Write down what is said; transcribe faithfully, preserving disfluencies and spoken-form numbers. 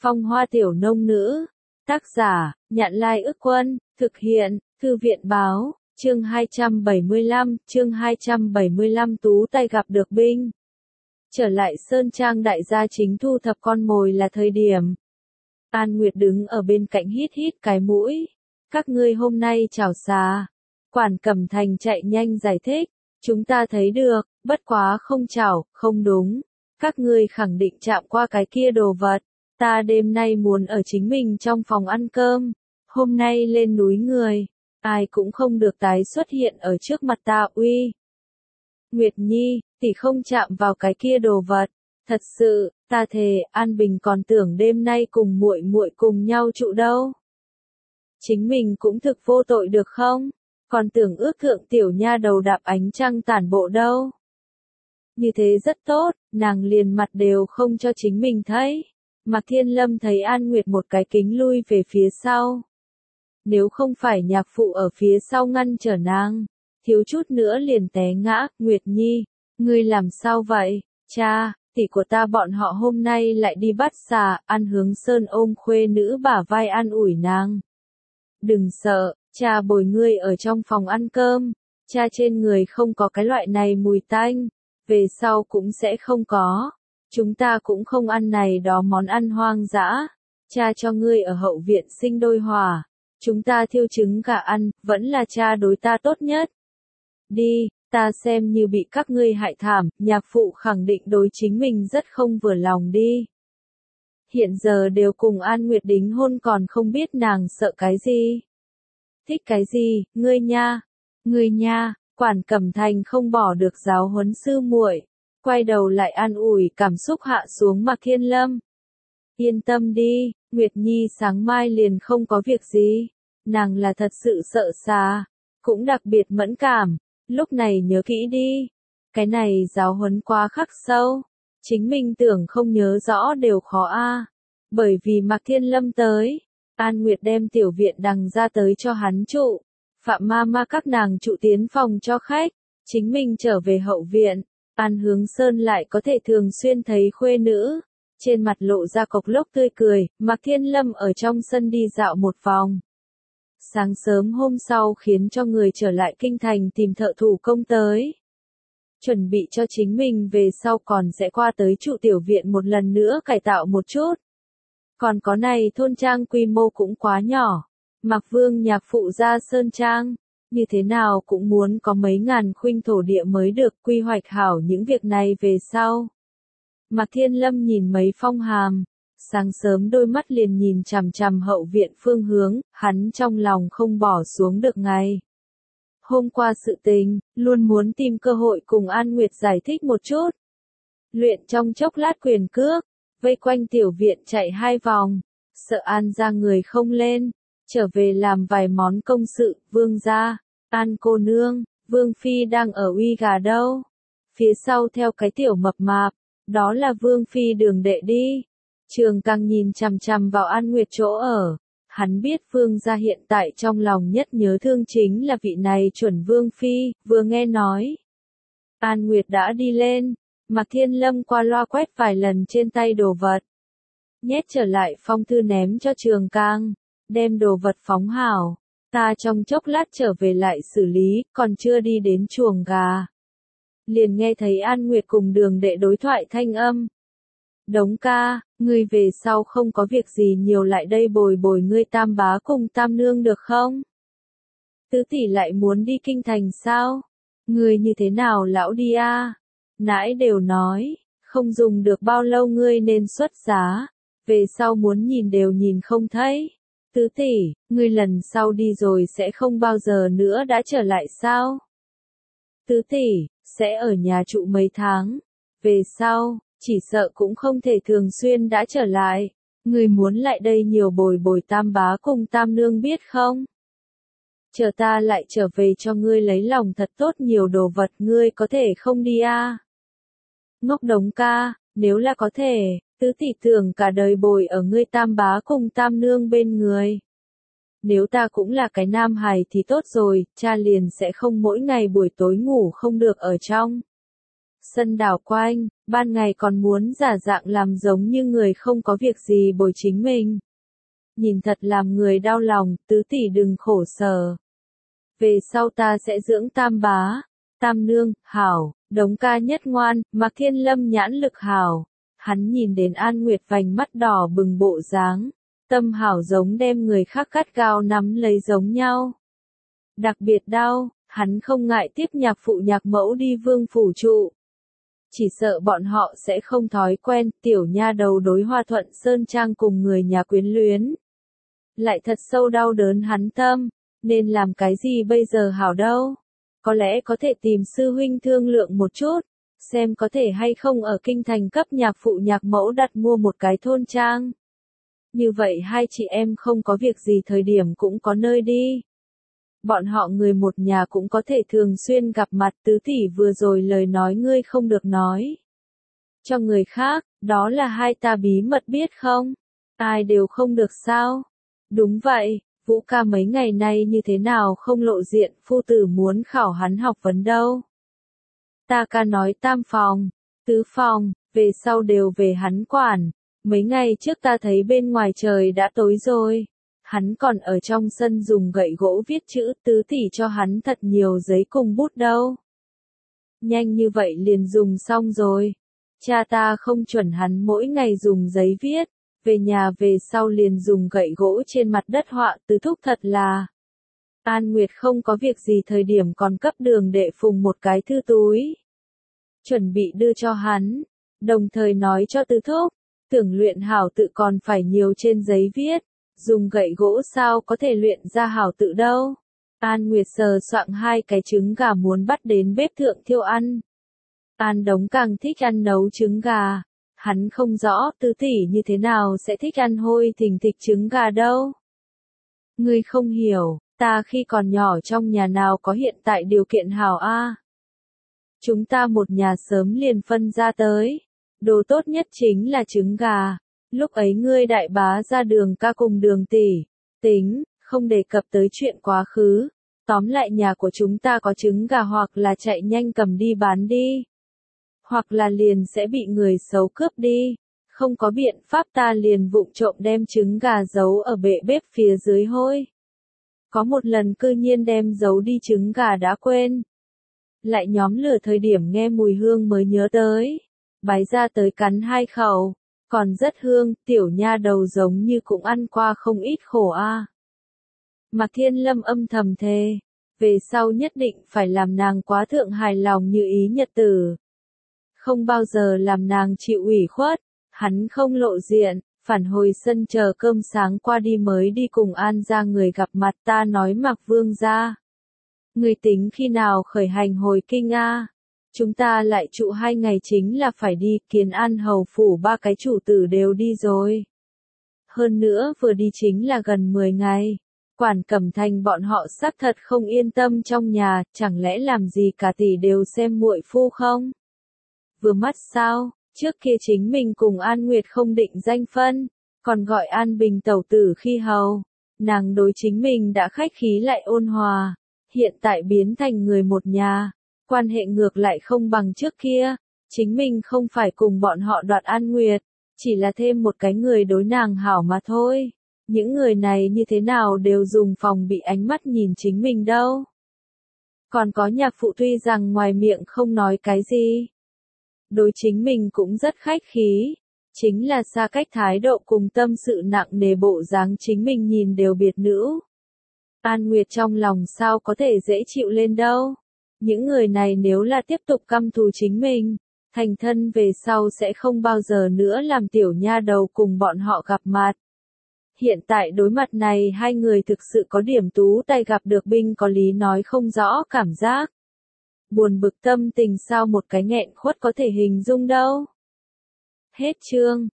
Phong Hoa Tiểu Nông Nữ. Tác giả, Nhạn Lai Ức Quân, thực hiện, Thư viện Báo, chương hai trăm bảy mươi lăm, chương hai trăm bảy mươi lăm Tú Tài gặp được binh. Trở lại Sơn Trang đại gia chính thu thập con mồi là thời điểm. An Nguyệt đứng ở bên cạnh hít hít cái mũi. Các ngươi hôm nay chảo xà. Quản Cẩm Thành chạy nhanh giải thích. Chúng ta thấy được, bất quá không chảo, không đúng. Các ngươi khẳng định chạm qua cái kia đồ vật. Ta đêm nay muốn ở chính mình trong phòng ăn cơm. Hôm nay lên núi người. Ai cũng không được tái xuất hiện ở trước mặt ta uy. Nguyệt Nhi, tỷ không chạm vào cái kia đồ vật. Thật sự, ta thề, An Bình còn tưởng đêm nay cùng muội muội cùng nhau trụ đâu. Chính mình cũng thực vô tội được không? Còn tưởng ước thượng tiểu nha đầu đạp ánh trăng tản bộ đâu. Như thế rất tốt, nàng liền mặt đều không cho chính mình thấy. Mạc Thiên Lâm thấy An Nguyệt một cái kính lui về phía sau. Nếu không phải nhạc phụ ở phía sau ngăn trở nàng, thiếu chút nữa liền té ngã. Nguyệt Nhi, ngươi làm sao vậy? Cha, tỷ của ta bọn họ hôm nay lại đi bắt xà. An Hướng Sơn ôm khuê nữ bả vai an ủi nàng. Đừng sợ, cha bồi ngươi ở trong phòng ăn cơm. Cha trên người không có cái loại này mùi tanh, về sau cũng sẽ không có. Chúng ta cũng không ăn này đó món ăn hoang dã. Cha cho ngươi ở hậu viện sinh đôi hòa. Chúng ta thiêu trứng gà ăn, vẫn là cha đối ta tốt nhất. Đi, ta xem như bị các ngươi hại thảm, nhạc phụ khẳng định đối chính mình rất không vừa lòng đi. Hiện giờ đều cùng An Nguyệt đính hôn còn không biết nàng sợ cái gì. Thích cái gì, ngươi nha, ngươi nha, Quản Cẩm Thành không bỏ được giáo huấn sư muội. Quay đầu lại an ủi cảm xúc hạ xuống Mạc Thiên Lâm. Yên tâm đi, Nguyệt Nhi sáng mai liền không có việc gì. Nàng là thật sự sợ xà, cũng đặc biệt mẫn cảm. Lúc này nhớ kỹ đi. Cái này giáo huấn quá khắc sâu. Chính mình tưởng không nhớ rõ đều khó a. Bởi vì Mạc Thiên Lâm tới, An Nguyệt đem tiểu viện đằng ra tới cho hắn trụ. Phạm ma ma các nàng trụ tiến phòng cho khách. Chính mình trở về hậu viện. An Hướng Sơn lại có thể thường xuyên thấy khuê nữ. Trên mặt lộ ra cộc lốc tươi cười. Mạc Thiên Lâm ở trong sân đi dạo một vòng. Sáng sớm hôm sau khiến cho người trở lại kinh thành tìm thợ thủ công tới. Chuẩn bị cho chính mình về sau còn sẽ qua tới trụ tiểu viện một lần nữa cải tạo một chút. Còn có này thôn trang quy mô cũng quá nhỏ. Mạc Vương nhạc phụ ra Sơn Trang. Như thế nào cũng muốn có mấy ngàn khuynh thổ địa mới được quy hoạch hảo những việc này về sau. Mạc Thiên Lâm nhìn mấy phong hàm. Sáng sớm đôi mắt liền nhìn chằm chằm hậu viện phương hướng, hắn trong lòng không bỏ xuống được ngày. Hôm qua sự tình, luôn muốn tìm cơ hội cùng An Nguyệt giải thích một chút. Luyện trong chốc lát quyền cước, vây quanh tiểu viện chạy hai vòng, sợ An ra người không lên, trở về làm vài món công sự. Vương gia, An cô nương, Vương Phi đang ở uy gà đâu. Phía sau theo cái tiểu mập mạp, đó là Vương Phi đường đệ đi. Trường Cang nhìn chằm chằm vào An Nguyệt chỗ ở. Hắn biết Vương gia hiện tại trong lòng nhất nhớ thương chính là vị này chuẩn Vương Phi, vừa nghe nói. An Nguyệt đã đi lên, Mạc Thiên Lâm qua loa quét vài lần trên tay đồ vật. Nhét trở lại phong thư ném cho Trường Cang, đem đồ vật phóng hảo. Ta trong chốc lát trở về lại xử lý, còn chưa đi đến chuồng gà. Liền nghe thấy An Nguyệt cùng đường đệ đối thoại thanh âm. Đống ca, ngươi về sau không có việc gì nhiều lại đây bồi bồi ngươi tam bá cùng tam nương được không? Tứ tỷ lại muốn đi kinh thành sao? Ngươi như thế nào lão đi a? À? Nãy đều nói, không dùng được bao lâu ngươi nên xuất giá, về sau muốn nhìn đều nhìn không thấy. Tứ tỷ, ngươi lần sau đi rồi sẽ không bao giờ nữa đã trở lại sao? Tứ tỷ, sẽ ở nhà trụ mấy tháng, về sau chỉ sợ cũng không thể thường xuyên đã trở lại. Người muốn lại đây nhiều bồi bồi tam bá cùng tam nương biết không? Chờ ta lại trở về cho ngươi lấy lòng thật tốt nhiều đồ vật ngươi có thể không đi à? Ngốc Đống ca, nếu là có thể, tứ tỷ tưởng cả đời bồi ở ngươi tam bá cùng tam nương bên người. Nếu ta cũng là cái nam hài thì tốt rồi, cha liền sẽ không mỗi ngày buổi tối ngủ không được ở trong sân đảo quanh. ban ngày còn muốn giả dạng làm giống như người không có việc gì bồi chính mình. Nhìn thật làm người đau lòng, tứ tỷ đừng khổ sở. Về sau ta sẽ dưỡng tam bá, tam nương, hảo, đống ca nhất ngoan, Mạc Thiên Lâm nhãn lực hảo. Hắn nhìn đến An Nguyệt vành mắt đỏ bừng bộ dáng, tâm hảo giống đem người khác cắt gao nắm lấy giống nhau. Đặc biệt đau, hắn không ngại tiếp nhạc phụ nhạc mẫu đi vương phủ trụ. Chỉ sợ bọn họ sẽ không thói quen, tiểu nha đầu đối Hoa Thuận Sơn Trang cùng người nhà quyến luyến. Lại thật sâu đau đớn hắn tâm, nên làm cái gì bây giờ hảo đâu. Có lẽ có thể tìm sư huynh thương lượng một chút, xem có thể hay không ở kinh thành cấp nhạc phụ nhạc mẫu đặt mua một cái thôn trang. Như vậy hai chị em không có việc gì thời điểm cũng có nơi đi. Bọn họ người một nhà cũng có thể thường xuyên gặp mặt. Tứ tỷ vừa rồi lời nói ngươi không được nói cho người khác, đó là hai ta bí mật biết không? Ai đều không được sao? Đúng vậy, Vũ ca mấy ngày nay như thế nào không lộ diện, phu tử muốn khảo hắn học vấn đâu. Ta ca nói tam phòng, tứ phòng, về sau đều về hắn quản. Mấy ngày trước ta thấy bên ngoài trời đã tối rồi. Hắn còn ở trong sân dùng gậy gỗ viết chữ, tứ tỷ cho hắn thật nhiều giấy cùng bút đâu. Nhanh như vậy liền dùng xong rồi. Cha ta không chuẩn hắn mỗi ngày dùng giấy viết, về nhà về sau liền dùng gậy gỗ trên mặt đất họa. Tứ thúc thật là. An Nguyệt không có việc gì thời điểm còn cấp Đường Đệ Phùng một cái thư túi, chuẩn bị đưa cho hắn, đồng thời nói cho Tứ thúc, tưởng luyện hảo tự còn phải nhiều trên giấy viết. Dùng gậy gỗ sao có thể luyện ra hảo tự đâu. An Nguyệt sờ soạng hai cái trứng gà muốn bắt đến bếp thượng thiêu ăn. An Đống càng thích ăn nấu trứng gà. Hắn không rõ Tứ tỷ như thế nào sẽ thích ăn hôi thình thịch trứng gà đâu. Ngươi không hiểu, ta khi còn nhỏ trong nhà nào có hiện tại điều kiện hảo a. Chúng ta một nhà sớm liền phân ra tới. Đồ tốt nhất chính là trứng gà. Lúc ấy ngươi đại bá ra Đường ca cùng Đường tỷ, tính, không đề cập tới chuyện quá khứ. Tóm lại nhà của chúng ta có trứng gà hoặc là chạy nhanh cầm đi bán đi. Hoặc là liền sẽ bị người xấu cướp đi. Không có biện pháp ta liền vụng trộm đem trứng gà giấu ở bệ bếp phía dưới hôi. Có một lần cư nhiên đem giấu đi trứng gà đã quên. Lại nhóm lửa thời điểm nghe mùi hương mới nhớ tới. Bái ra tới cắn hai khẩu. Còn rất hương, tiểu nha đầu giống như cũng ăn qua không ít khổ a. À. Mạc Thiên Lâm âm thầm thề, về sau nhất định phải làm nàng quá thượng hài lòng như ý nhật tử. Không bao giờ làm nàng chịu ủy khuất, hắn không lộ diện, phản hồi sân chờ cơm sáng qua đi mới đi cùng An ra người gặp mặt. Ta nói Mạc Vương ra. Người tính khi nào khởi hành hồi kinh a? Chúng ta lại trụ hai ngày chính là phải đi, Kiến An hầu phủ ba cái chủ tử đều đi rồi. Hơn nữa vừa đi chính là gần mười ngày. Quản Cẩm Thành bọn họ xác thật không yên tâm trong nhà, chẳng lẽ làm gì cả tỷ đều xem muội phu không? Vừa mắt sao, trước kia chính mình cùng An Nguyệt không định danh phân, còn gọi An Bình tẩu tử khi hầu. Nàng đối chính mình đã khách khí lại ôn hòa, hiện tại biến thành người một nhà. Quan hệ ngược lại không bằng trước kia, chính mình không phải cùng bọn họ đoạt An Nguyệt, chỉ là thêm một cái người đối nàng hảo mà thôi. Những người này như thế nào đều dùng phòng bị ánh mắt nhìn chính mình đâu. Còn có nhạc phụ tuy rằng ngoài miệng không nói cái gì, đối chính mình cũng rất khách khí, chính là xa cách thái độ cùng tâm sự nặng nề bộ dáng chính mình nhìn đều biệt nữ. An Nguyệt trong lòng sao có thể dễ chịu lên đâu. Những người này nếu là tiếp tục căm thù chính mình, thành thân về sau sẽ không bao giờ nữa làm tiểu nha đầu cùng bọn họ gặp mặt. Hiện tại đối mặt này hai người thực sự có điểm tú tay gặp được binh có lý nói không rõ cảm giác. Buồn bực tâm tình sao một cái nghẹn khuất có thể hình dung đâu. Hết chương.